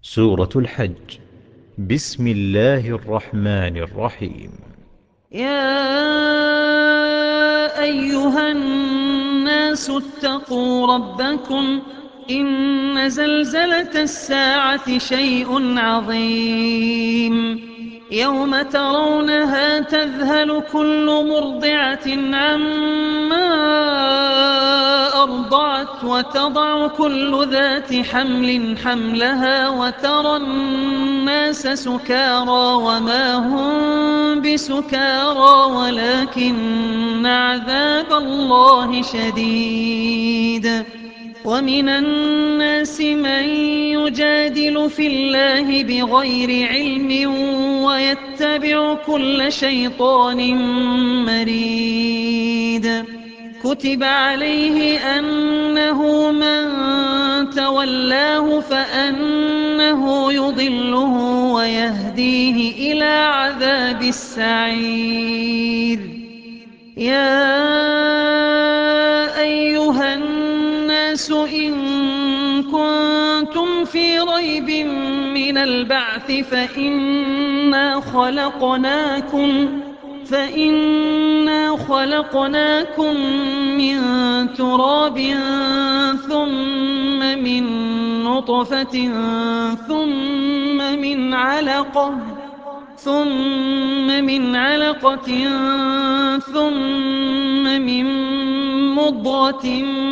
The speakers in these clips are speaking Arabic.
سورة الحج. بسم الله الرحمن الرحيم. يا أيها الناس اتقوا ربكم إن زلزلة الساعة شيء عظيم يوم ترونها تذهل كل مرضعة عما أرضعت وتضع كل ذات حمل حملها وترى الناس سكارى وما هم بسكارى ولكن عذاب الله شديد. ومن الناس من يجادل في الله بغير علم ويتبع كل شيطان مريد. كتب عليه أنه من تولاه فأنه يضله ويهديه إلى عذاب السعير. يا أيها الناس إن كنتم في ريب من البعث فإنا خلقناكم من تراب ثم من نطفة ثم من علقة ثم من مضغة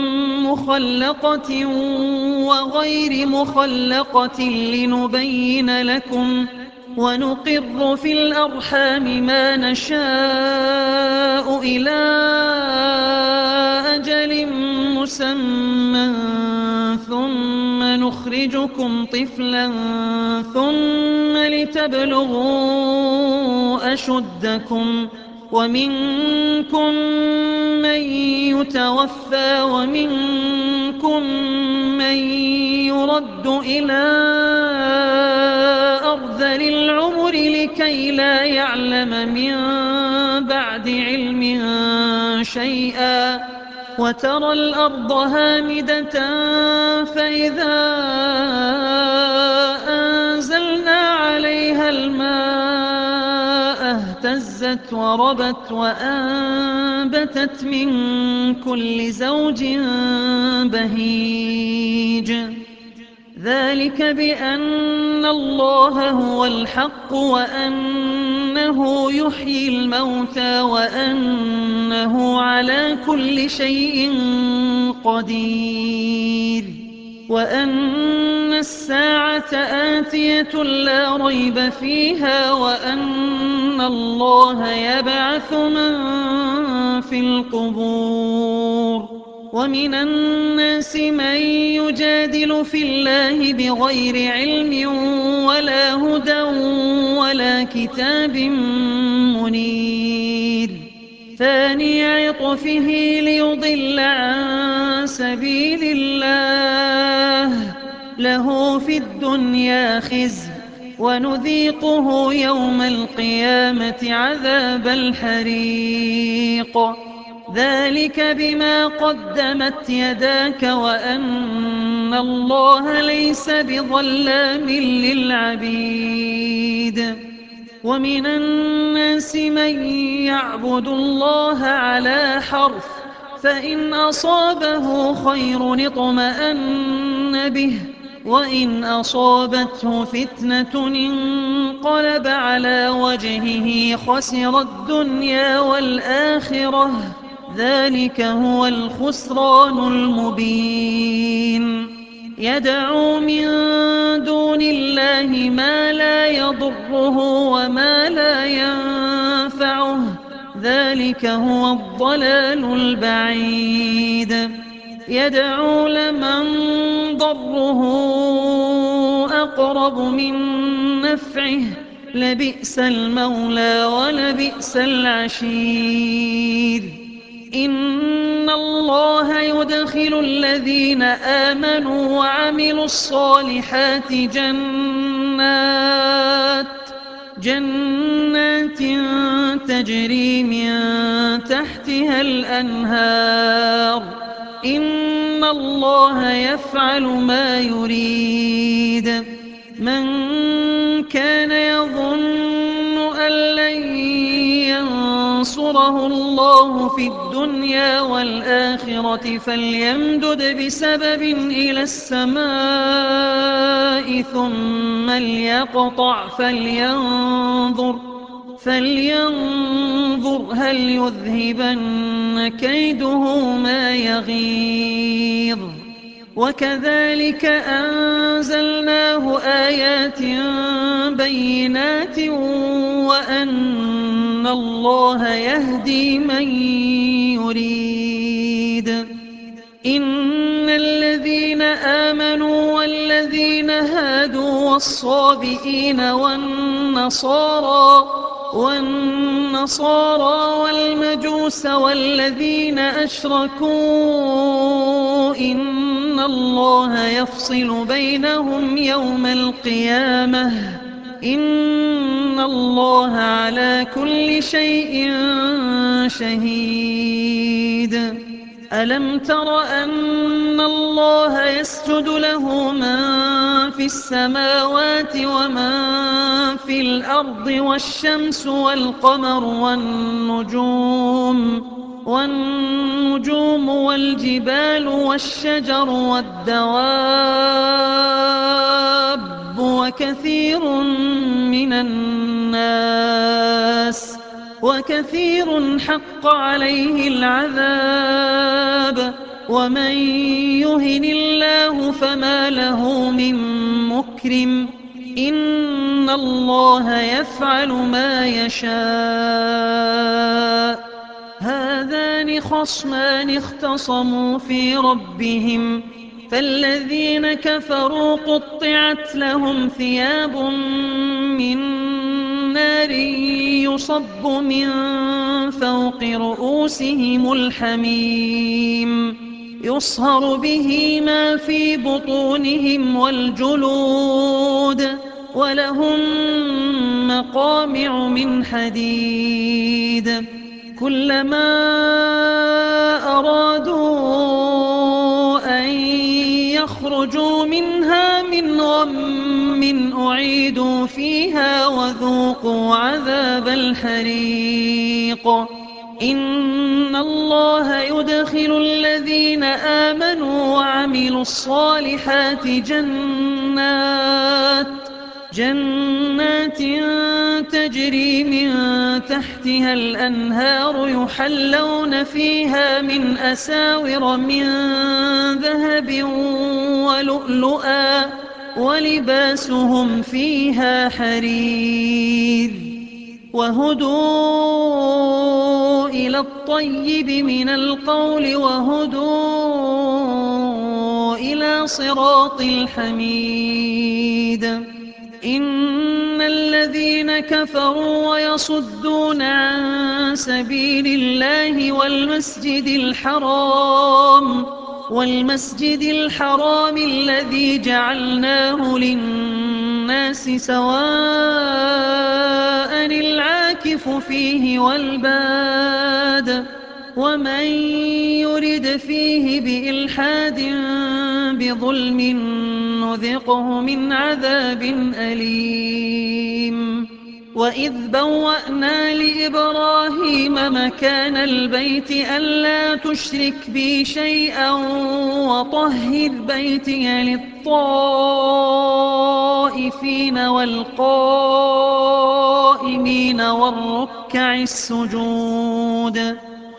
مخلقة وغير مخلقة لنبين لكم ونقر في الأرحام ما نشاء إلى أجل مسمى ثم نخرجكم طفلا ثم لتبلغوا أشدكم ومنكم من يتوفى ومنكم من يرد إلى أرذل العمر لكي لا يعلم من بعد علم شيئا. وترى الأرض هامدة فإذا أنزلنا عليها الماء اهتزت وربت وأنبتت من كل زوج بهيج. ذلك بأن الله هو الحق وأنه يحيي الموتى وأنه على كل شيء قدير وأن الساعة آتية لا ريب فيها وأن الله يبعث من في القبور. ومن الناس من يجادل في الله بغير علم ولا هدى ولا كتاب منير. ثاني عطفه ليضل عن سبيل الله له في الدنيا خزي ونذيقه يوم القيامة عذاب الحريق. ذلك بما قدمت يداك وأن الله ليس بظلام للعبيد. ومن الناس من يعبد الله على حرف فإن أصابه خير اطمأن به وإن أصابته فتنة انقلب على وجهه خسر الدنيا والآخرة. ذلك هو الخسران المبين. يدعو من دون الله ما لا يضره وما لا ينفعه. ذلك هو الضلال البعيد. يدعو لمن ضره أقرب من نفعه لبئس المولى ولبئس العشير. إن الله يدخل الذين آمنوا وعملوا الصالحات جنات تجري من تحتها الأنهار. إن الله يفعل ما يريد. من كان يظن أن لن ينصره الله في الدنيا والآخرة فليمدد بسبب إلى السماء ثم ليقطع فلينظر هل يذهبن كيده ما يغيظ. وكذلك أنزلناه آيات بينات وأن الله يهدي من يريد. إن الذين آمنوا والذين هادوا والصابئين والنصارى والمجوس والذين أشركوا إن الله يفصل بينهم يوم القيامة إن الله على كل شيء شهيد. ألم تر أن الله يسجد له من في السماوات ومن في الأرض والشمس والقمر والنجوم والجبال والشجر والدواب وكثير حق عليه العذاب ومن يهن الله فما له من مكرم إن الله يفعل ما يشاء. هذان خصمان اختصموا في ربهم فالذين كفروا قطعت لهم ثياب من نار يصب من فوق رؤوسهم الحميم يصهر به ما في بطونهم والجلود ولهم مقامع من حديد كلما أرادوا أن يخرجوا منها من غم أعيدوا فيها وذوقوا عذاب الحريق. إن الله يدخل الذين آمنوا وعملوا الصالحات جنات تجري من تحتها الأنهار يحلون فيها من أساور من ذهب ولؤلؤا ولباسهم فيها حرير وهدوا إلى الطيب من القول وهدوا إلى صراط الحميد. إن الذين كفروا ويصدون عن سبيل الله والمسجد الحرام الذي جعلناه للناس سواء العاكف فيه والباد ومن يرد فيه بإلحاد بظلم نذقه من عذاب أليم. وإذ بوأنا لإبراهيم مكان البيت ألا تشرك بي شيئا وطهر بيتي للطائفين والقائمين والركع السجود.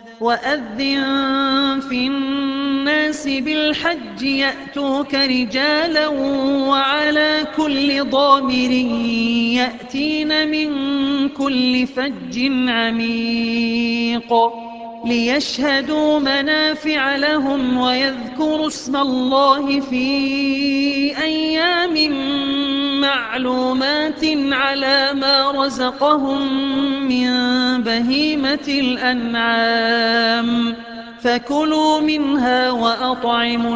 وأذن في الناس بالحج يأتوك رجالا وعلى كل ضامر يأتين من كل فج عميق ليشهدوا منافع لهم ويذكروا اسم الله في أيام معلومات على ما رزقهم من بهيمة الأنعام فكلوا منها وأطعموا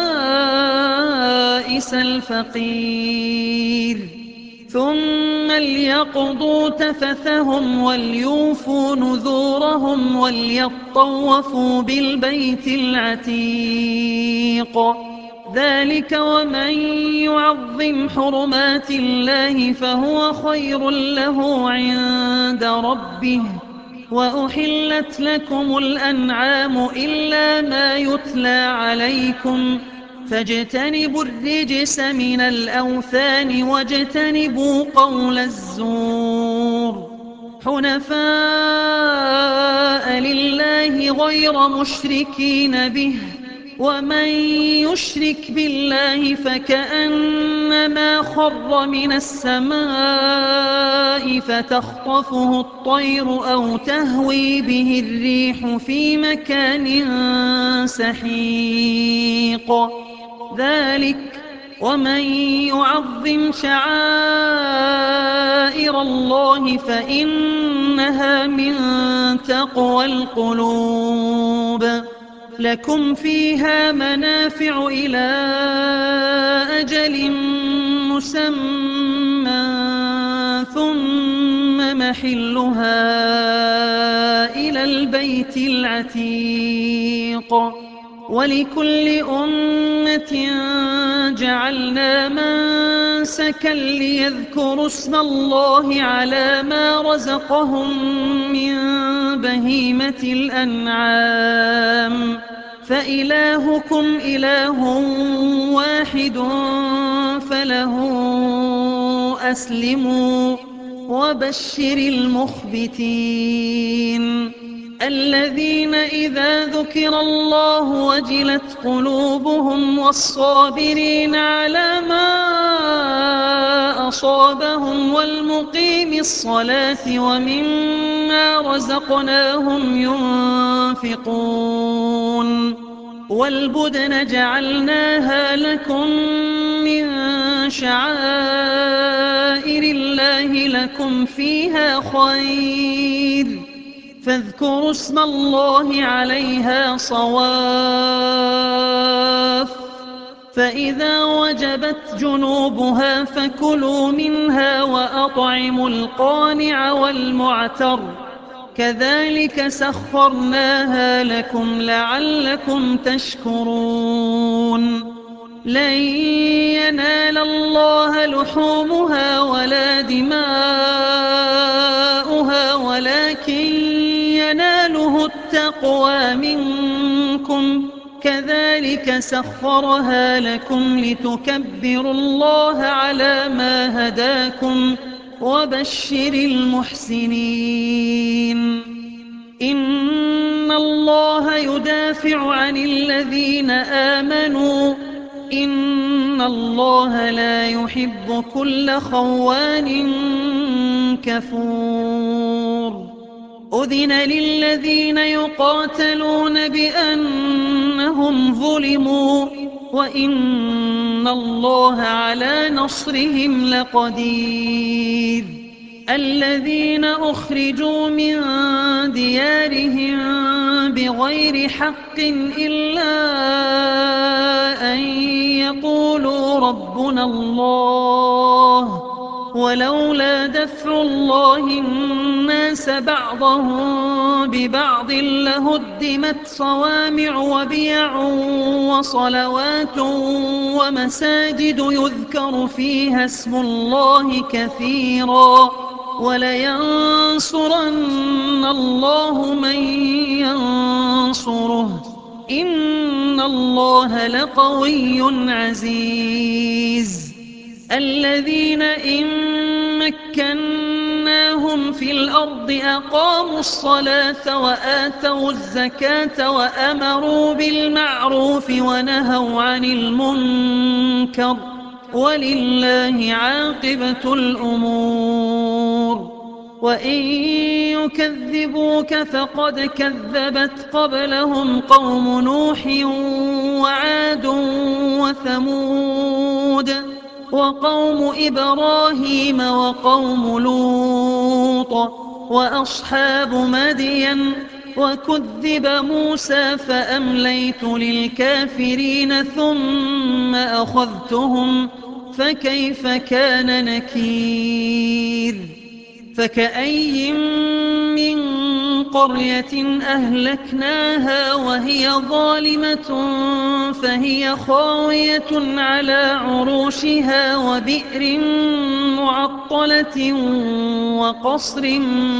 البائس الفقير ثم ليقضوا تفثهم وليوفوا نذورهم وليطوفوا بالبيت العتيق ذلك ومن يعظم حرمات الله فهو خير له عند ربه. وأحلت لكم الأنعام إلا ما يتلى عليكم فاجتنبوا الرجس من الأوثان واجتنبوا قول الزور حنفاء لله غير مشركين به ومن يشرك بالله فكأنما خر من السماء فتخطفه الطير أو تهوي به الريح في مكان سحيق. ذلك ومن يعظم شعائر الله فإنها من تقوى القلوب. لكم فيها منافع إلى أجل مسمى ثم محلها إلى البيت العتيق. ولكل أمة جعلنا منسكا ليذكروا اسم الله على ما رزقهم من بهيمة الأنعام فإلهكم إله واحد فله أسلموا وبشر المخبتين الذين إذا ذكر الله وجلت قلوبهم والصابرين على ما أصابهم والمقيم الصلاة ومما رزقناهم ينفقون. والبدن جعلناها لكم من شعائر الله لكم فيها خير فاذكروا اسم الله عليها صواف فإذا وجبت جنوبها فكلوا منها وأطعموا القانع والمعتر كذلك سخرناها لكم لعلكم تشكرون. لن ينال الله لحومها ولا دماؤها ولكن يناله التقوى منكم كذلك سخرها لكم لتكبروا الله على ما هداكم وبشر المحسنين. إن الله يدافع عن الذين آمنوا إن الله لا يحب كل خوان كفور. أذن للذين يقاتلون بأنهم ظلموا وإن الله على نصرهم لقدير. الذين أخرجوا من ديارهم بغير حق إلا أن يقولوا ربنا الله ولولا دفع الله الناس بعضهم ببعض لهدمت صوامع وبيع وصلوات ومساجد يذكر فيها اسم الله كثيرا ولينصرن الله من ينصره إن الله لقوي عزيز. الذين إن مكناهم في الأرض أقاموا الصلاة وآتوا الزكاة وأمروا بالمعروف ونهوا عن المنكر ولله عاقبة الأمور. وإن يكذبوك فقد كذبت قبلهم قوم نوح وعاد وثمود وقوم إبراهيم وقوم لوط وأصحاب مدين وكذب موسى فأمليت للكافرين ثم أخذتهم فكيف كان نكير. فكأي من قرية أهلكناها وهي ظالمة فهي خاوية على عروشها وبئر معطلة وقصر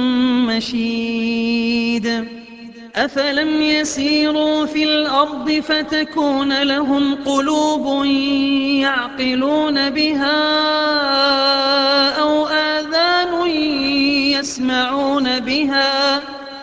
مشيد أفلم يسيروا في الأرض فتكون لهم قلوب يعقلون بها أو آذان يسمعون بها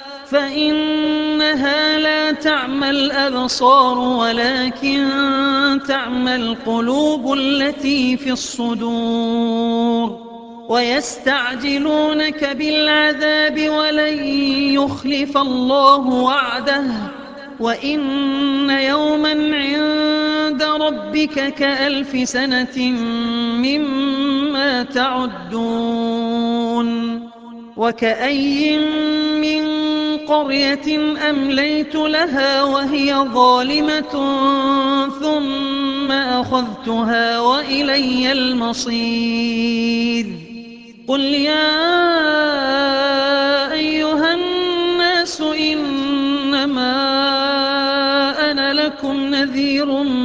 فإنها لا تعمى الأبصار ولكن تعمى القلوب التي في الصدور ويستعجلونك بالعذاب ولن يخلف الله وعده وإن يوما عند ربك كألف سنة مما تعدون وكأي من قرية أمليت لها وهي ظالمة ثم أخذتها وإلي المصير قل يا أيها الناس إنما أنا لكم نذير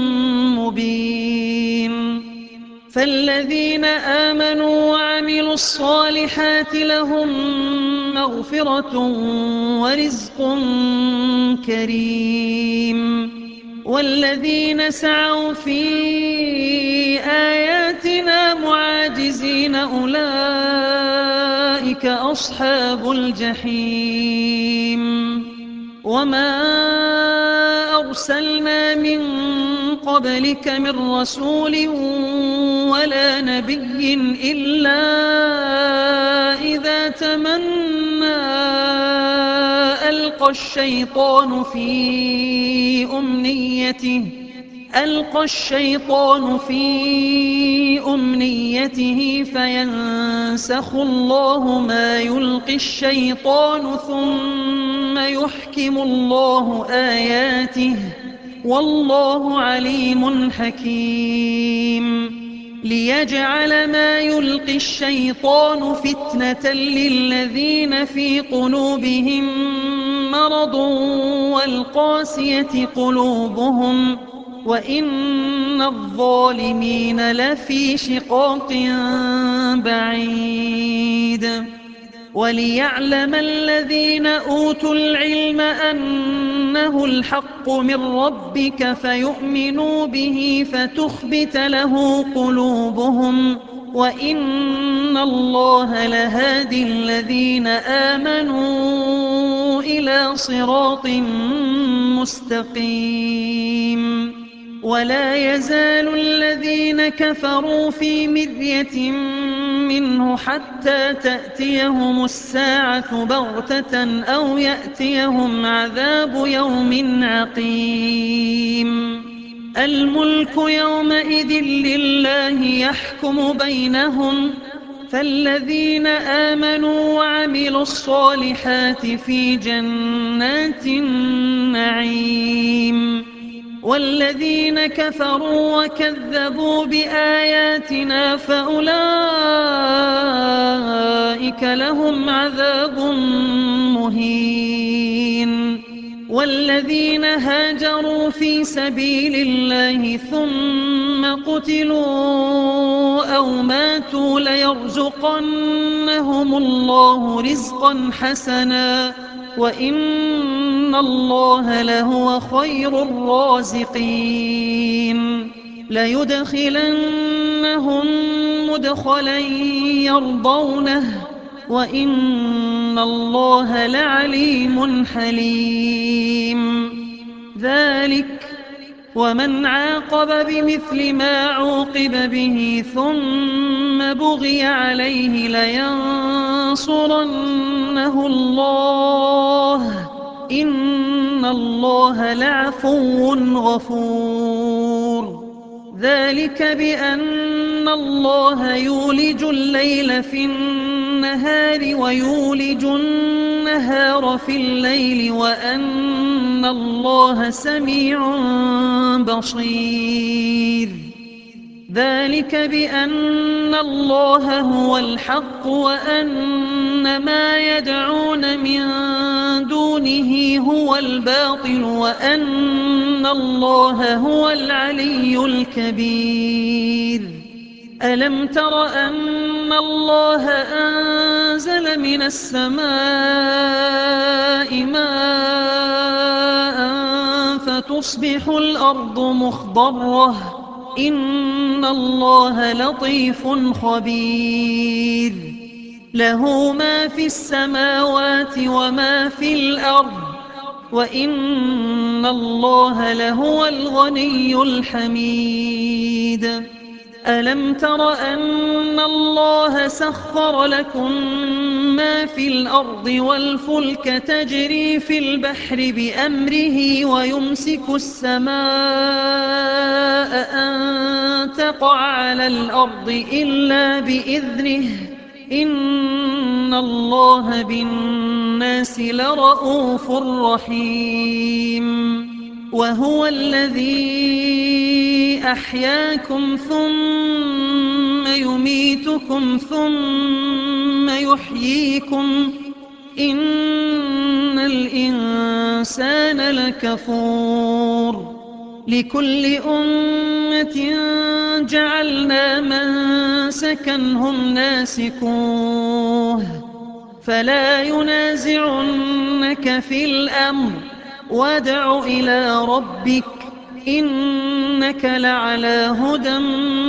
مبين فالذين آمنوا وعملوا الصالحات لهم مغفرة ورزق كريم والذين سعوا في آياتنا معاجزين أولئك أصحاب الجحيم وما أرسلنا من قبلك من رسول ولا نبي إلا إذا تمنى ألقى الشيطان في أمنيته فينسخ الله ما يلقي الشيطان ثم يحكم الله آياته والله عليم حكيم ليجعل ما يلقي الشيطان فتنة للذين في قلوبهم مرض والقاسية قلوبهم وإن الظالمين لفي شقاق بعيد وليعلم الذين أوتوا العلم أنه الحق من ربك فيؤمنوا به فتخبت له قلوبهم وإن الله لهادي الذين آمنوا إلى صراط مستقيم ولا يزال الذين كفروا في مرية منه حتى تأتيهم الساعة بغتة أو يأتيهم عذاب يوم عقيم الملك يومئذ لله يحكم بينهم فالذين آمنوا وعملوا الصالحات في جنات النعيم والذين كفروا وكذبوا بآياتنا فأولئك لهم عذاب مهين والذين هاجروا في سبيل الله ثم قتلوا أو ماتوا ليرزقنهم الله رزقا حسنا وإن الله لهو خير الرازقين ليدخلنهم مدخلا يرضونه وإن الله لعليم حليم ذلك ومن عاقب بمثل ما عوقب به ثم بغي عليه لينصرنه الله إن الله لعفو غفور ذلك بأن الله يولج الليل في النهار ويولج النهار في الليل وأن الله سميع بصير ذلك بأن الله هو الحق وأن ما يدعون من دونه هو الباطل وأن الله هو العلي الكبير. ألم تر أن الله أنزل من السماء ماء فتصبح الأرض مخضرة إن الله لطيف خبير. له ما في السماوات وما في الأرض وإن الله لهو الغني الحميد. ألم تر أن الله سخر لكم ما في الأرض والفلك تجري في البحر بأمره ويمسك السماء أن تقع على الأرض إلا بإذنه إن الله بالناس لرءوف رحيم. وهو الذي أحياكم ثم يميتكم ثم يحييكم إن الإنسان لكفور. لكل أمة جعلنا منسكا هم ناسكوه فلا ينازعنك في الأمر وادع إلى ربك إنك لعلى هدى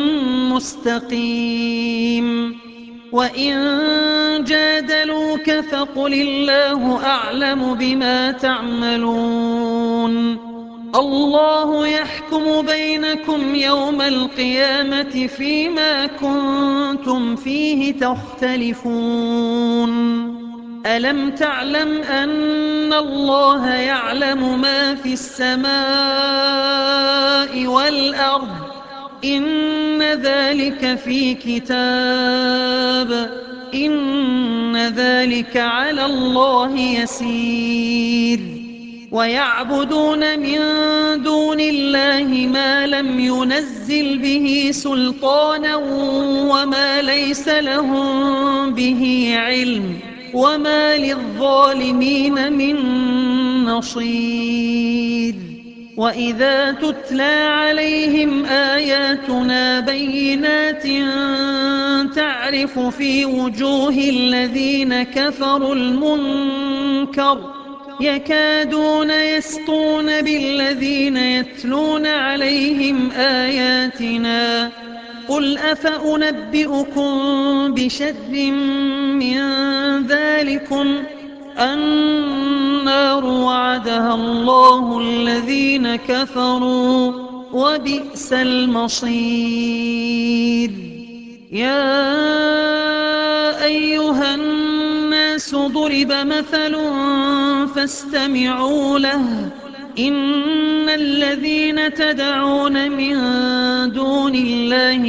مستقيم. وإن جادلوك فقل الله أعلم بما تعملون. الله يحكم بينكم يوم القيامة فيما كنتم فيه تختلفون. ألم تعلم أن الله يعلم ما في السماء والأرض إن ذلك في كتاب إن ذلك على الله يسير. ويعبدون من دون الله ما لم ينزل به سلطانا وما ليس لهم به علم وما للظالمين من نصير. وإذا تتلى عليهم آياتنا بينات تعرف في وجوه الذين كفروا المنكر يكادون يسطون بالذين يتلون عليهم آياتنا قل أفأنبئكم بشر من ذلكم النار وعدها الله الذين كفروا وبئس المصير. يا أيها الناس ضرب مثل فاستمعوا له إن الذين تدعون من دون الله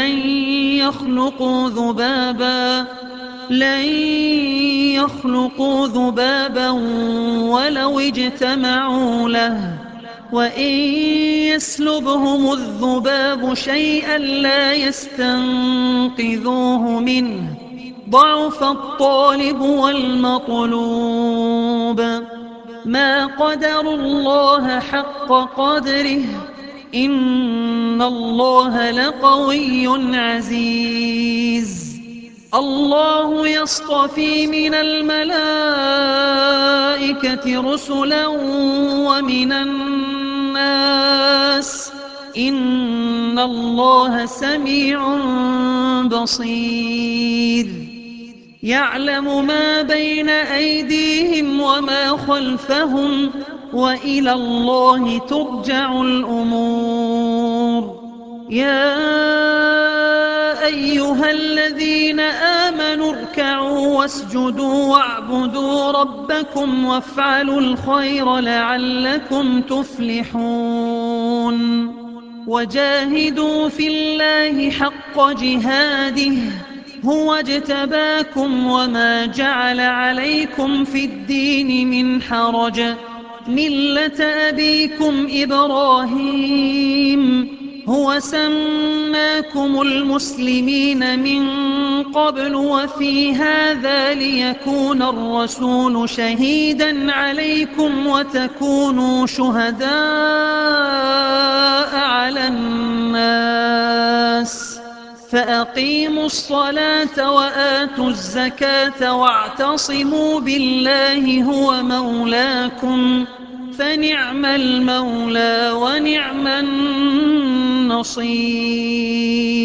لن يخلقوا ذبابا ولو اجتمعوا له وإن يسلبهم الذباب شيئا لا يستنقذوه منه ضعف الطالب والمطلوب. ما قدروا الله حق قدره إن الله لقوي عزيز. الله يصطفي من الملائكة رسلا ومن الناس إن الله سميع بصير. يعلم ما بين أيديهم وما خلفهم وإلى الله ترجع الأمور. يا أيها الذين آمنوا اركعوا واسجدوا واعبدوا ربكم وافعلوا الخير لعلكم تفلحون. وجاهدوا في الله حق جهاده هو اجتباكم وما جعل عليكم في الدين من حرج ملة أبيكم إبراهيم هو سماكم المسلمين من قبل وفي هذا ليكون الرسول شهيدا عليكم وتكونوا شهداء على الناس فأقيموا الصلاة وآتوا الزكاة واعتصموا بالله هو مولاكم فنعم المولى ونعم النصير.